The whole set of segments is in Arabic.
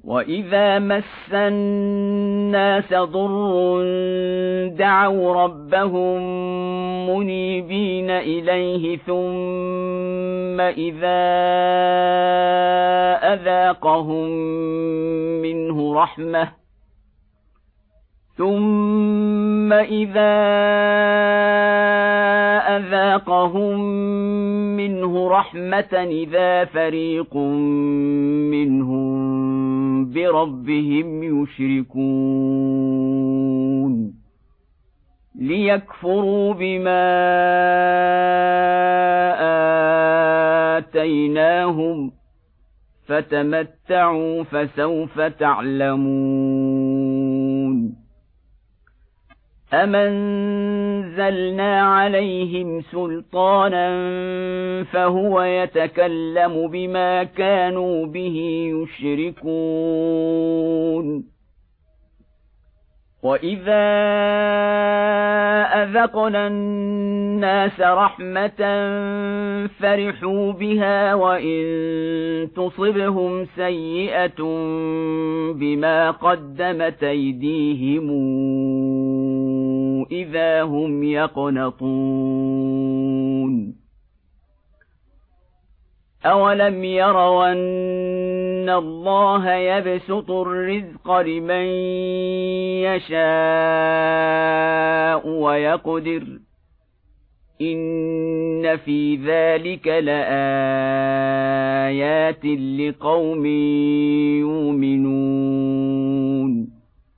وَإِذَا مَسَّ النَّاسَ ضُرٌّ دَعَوْا رَبَّهُم مُّنِيبِينَ إِلَيْهِ ثُمَّ إِذَا أَذَاقَهُم مِّنْهُ رَحْمَةً إِذَا فَرِيقٌ مِّنْهُم بِرَبِّهِمْ يُشْرِكُونَ لِيَكْفُرُوا بِمَا آتَيْنَاهُمْ فَتَمَتَّعُوا فَسَوْفَ تَعْلَمُونَ أَمْ أَنزَلْنَا عَلَيْهِمْ سُلْطَانًا فَهُوَ يَتَكَلَّمُ بِمَا كَانُوا بِهِ يُشْرِكُونَ وَإِذَا أَذَقْنَا النَّاسَ رَحْمَةً فَرِحُوا بِهَا وَإِن تُصِبْهُمْ سَيِّئَةٌ بِمَا قَدَّمَتْ أَيْدِيهِمْ إِذَا هُمْ يَقْنَطُونَ أَوَلَمْ يَرَوْا أَنَّ اللَّهَ يَبْسُطُ الرِّزْقَ لِمَن يَشَاءُ وَيَقْدِرُ إِنَّ فِي ذَلِكَ لَآيَاتٍ لِقَوْمٍ يُؤْمِنُونَ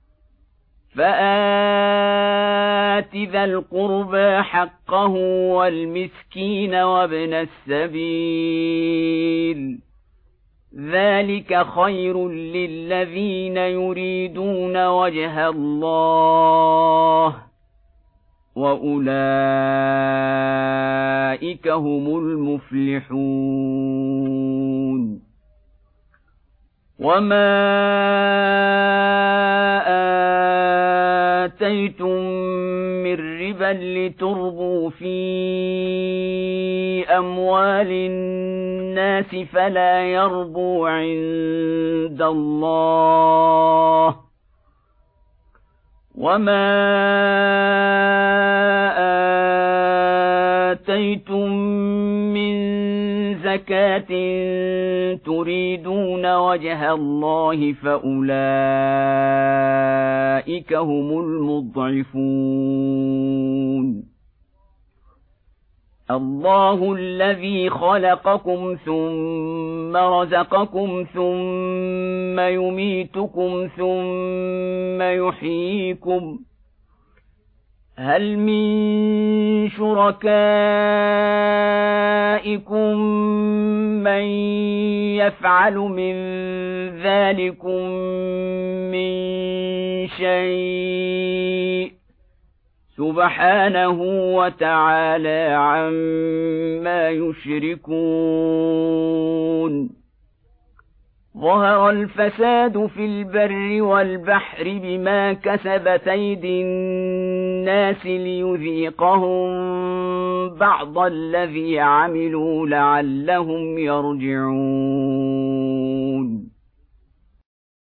فَآتِ ذَا الْقُرْبَى حَقَّهُ وَالْمِسْكِينَ وَابْنَ السَّبِيلِ ذَلِكَ خَيْرٌ لِّلَّذِينَ يُرِيدُونَ وَجْهَ اللَّهِ وَأُولَئِكَ هُمُ الْمُفْلِحُونَ وَمَا آتَيْتُم مِّن رِّبًا لِّتُرْبُوا فِي أَمْوَالِ النَّاسِ فَلَا يَرْبُو عِندَ اللَّهِ وَمَا آتَيْتُم مِّن زَكَاةٍ تُرِيدُونَ وَجْهَ اللَّهِ فَأُولَئِكَ هُمُ الْمُضْعِفُونَ اللَّهُ الَّذِي خَلَقَكُمْ ثُمَّ رَزَقَكُمْ ثُمَّ يُمِيتُكُمْ ثُمَّ يُحْيِيكُمْ هَلْ مِن شُرَكَائِكُم مَّن يَفْعَلُ مِن ذَلِكُم مِّن شَيْءٍ سُبْحَانَهُ وَتَعَالَىٰ عَمَّا يُشْرِكُونَ ظَهَرَ الْفَسَادُ فِي الْبَرِّ وَالْبَحْرِ بِمَا كَسَبَتْ أَيْدِي النَّاسِ لِيُذِيقَهُم بَعْضَ الَّذِي عَمِلُوا لَعَلَّهُمْ يَرْجِعُونَ